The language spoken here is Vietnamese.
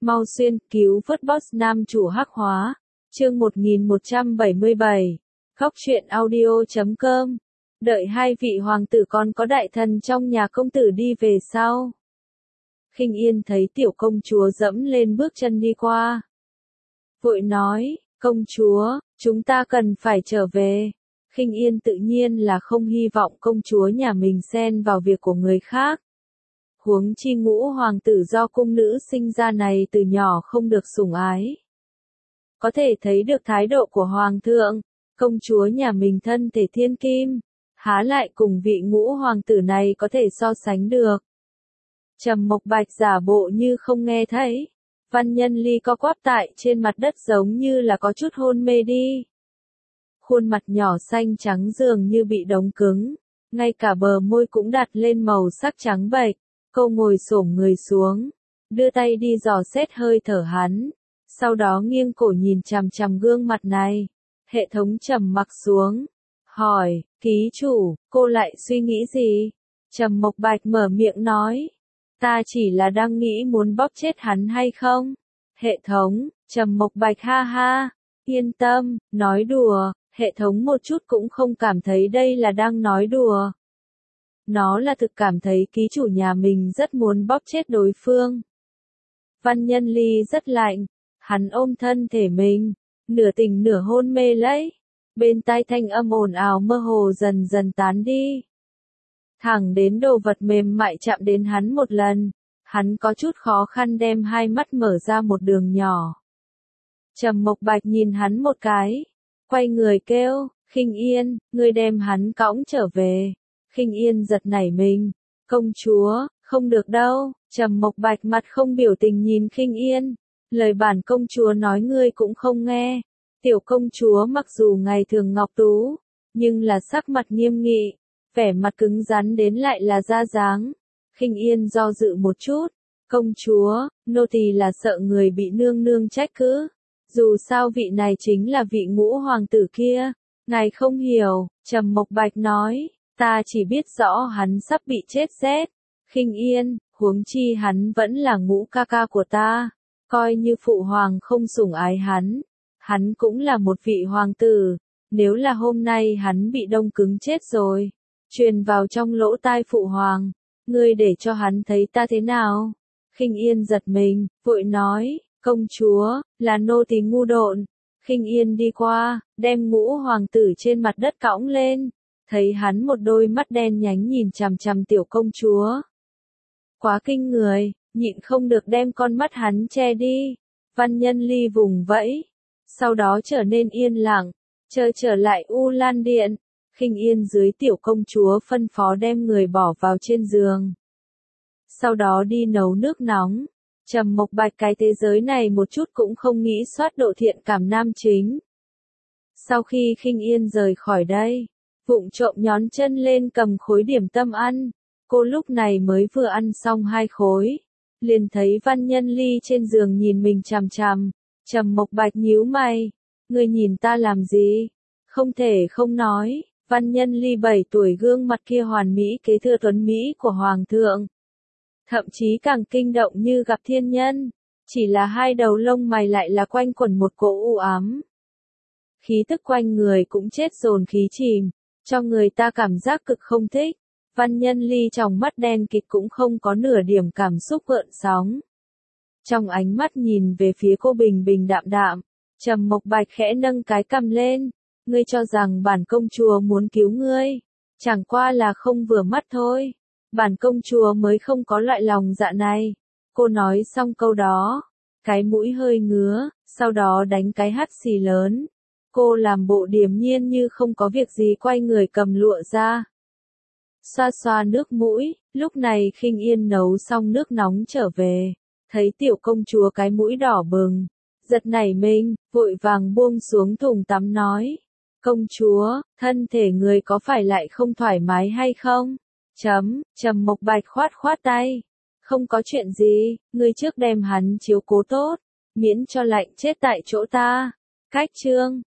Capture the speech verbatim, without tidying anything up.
Mau xuyên cứu vớt boss nam chủ hắc hóa. Chương một nghìn một trăm bảy mươi bảy. Khóc chuyện audio chấm com. Đợi hai vị hoàng tử con có đại thần trong nhà công tử đi về sau. Khinh Yên thấy tiểu công chúa dẫm lên bước chân đi qua. Vội nói, công chúa, chúng ta cần phải trở về. Khinh Yên tự nhiên là không hy vọng công chúa nhà mình xen vào việc của người khác. Huống chi ngũ hoàng tử do cung nữ sinh ra này từ nhỏ không được sủng ái. Có thể thấy được thái độ của hoàng thượng, công chúa nhà mình thân thể thiên kim, há lại cùng vị ngũ hoàng tử này có thể so sánh được. Trầm Mộc Bạch giả bộ như không nghe thấy. Văn Nhân Ly co quắp tại trên mặt đất giống như là có chút hôn mê đi. Khuôn mặt nhỏ xanh trắng dường như bị đóng cứng, ngay cả bờ môi cũng đặt lên màu sắc trắng bệch. Cô ngồi xổm người xuống, đưa tay đi dò xét hơi thở hắn, sau đó nghiêng cổ nhìn chằm chằm gương mặt này. Hệ thống trầm mặc xuống, hỏi, ký chủ, cô lại suy nghĩ gì? Trầm Mộc Bạch mở miệng nói, ta chỉ là đang nghĩ muốn bóp chết hắn hay không? Hệ thống, Trầm Mộc Bạch ha ha, yên tâm, nói đùa, hệ thống một chút cũng không cảm thấy đây là đang nói đùa. Nó là thực cảm thấy ký chủ nhà mình rất muốn bóp chết đối phương. Văn Nhân Ly rất lạnh, hắn ôm thân thể mình, nửa tỉnh nửa hôn mê lấy. Bên tai thanh âm ồn ào mơ hồ dần dần tán đi. Thẳng đến đồ vật mềm mại chạm đến hắn một lần, hắn có chút khó khăn đem hai mắt mở ra một đường nhỏ. Trầm Mộc Bạch nhìn hắn một cái, quay người kêu, Khinh Yên, ngươi đem hắn cõng trở về. Khinh Yên giật nảy mình, công chúa, không được đâu. Trầm Mộc Bạch mặt không biểu tình nhìn Khinh Yên, lời bản công chúa nói ngươi cũng không nghe. Tiểu công chúa mặc dù ngày thường ngọc tú, nhưng là sắc mặt nghiêm nghị, vẻ mặt cứng rắn đến lại là da dáng. Khinh Yên do dự một chút, công chúa, nô tỳ là sợ người bị nương nương trách cứ. Dù sao vị này chính là vị ngũ hoàng tử kia, ngài không hiểu. Trầm Mộc Bạch nói, ta chỉ biết rõ hắn sắp bị chết rét. Khinh Yên, huống chi hắn vẫn là ngũ ca ca của ta, coi như phụ hoàng không sủng ái hắn, hắn cũng là một vị hoàng tử. Nếu là hôm nay hắn bị đông cứng chết rồi, truyền vào trong lỗ tai phụ hoàng, ngươi để cho hắn thấy ta thế nào? Khinh Yên giật mình, vội nói, công chúa, là nô tỳ ngu độn. Khinh Yên đi qua, đem ngũ hoàng tử trên mặt đất cõng lên, thấy hắn một đôi mắt đen nhánh nhìn chằm chằm tiểu công chúa. Quá kinh người, nhịn không được đem con mắt hắn che đi. Văn Nhân Ly vùng vẫy, sau đó trở nên yên lặng, chờ trở lại U Lan Điện. Khinh Yên dưới tiểu công chúa phân phó đem người bỏ vào trên giường, sau đó đi nấu nước nóng. Trầm Mộc Bạch cái thế giới này một chút cũng không nghĩ soát độ thiện cảm nam chính. Sau khi Khinh Yên rời khỏi đây, vụng trộm nhón chân lên cầm khối điểm tâm ăn. Cô lúc này mới vừa ăn xong hai khối, liền thấy Văn Nhân Ly trên giường nhìn mình chằm chằm. Trầm Mộc Bạch nhíu mày, ngươi nhìn ta làm gì? Không thể không nói, Văn Nhân Ly bảy tuổi gương mặt kia hoàn mỹ kế thừa tuấn mỹ của hoàng thượng, thậm chí càng kinh động như gặp thiên nhân, chỉ là hai đầu lông mày lại là quanh quẩn một cỗ u ám. Khí tức quanh người cũng chết dồn khí chìm, cho người ta cảm giác cực không thích. Văn Nhân Ly trong mắt đen kịt cũng không có nửa điểm cảm xúc gợn sóng. Trong ánh mắt nhìn về phía cô bình bình đạm đạm, Trầm Mộc Bạch khẽ nâng cái cằm lên, ngươi cho rằng bản công chúa muốn cứu ngươi, chẳng qua là không vừa mắt thôi. Bản công chúa mới không có loại lòng dạ này. Cô nói xong câu đó, cái mũi hơi ngứa, sau đó đánh cái hắt xì lớn. Cô làm bộ điềm nhiên như không có việc gì quay người cầm lụa ra, xoa xoa nước mũi. Lúc này Khinh Yên nấu xong nước nóng trở về, thấy tiểu công chúa cái mũi đỏ bừng, giật nảy mình, vội vàng buông xuống thùng tắm nói, công chúa, thân thể người có phải lại không thoải mái hay không? Chấm, Trầm Mộc Bạch khoát khoát tay, không có chuyện gì, ngươi trước đem hắn chiếu cố tốt, miễn cho lạnh chết tại chỗ ta. Cách chương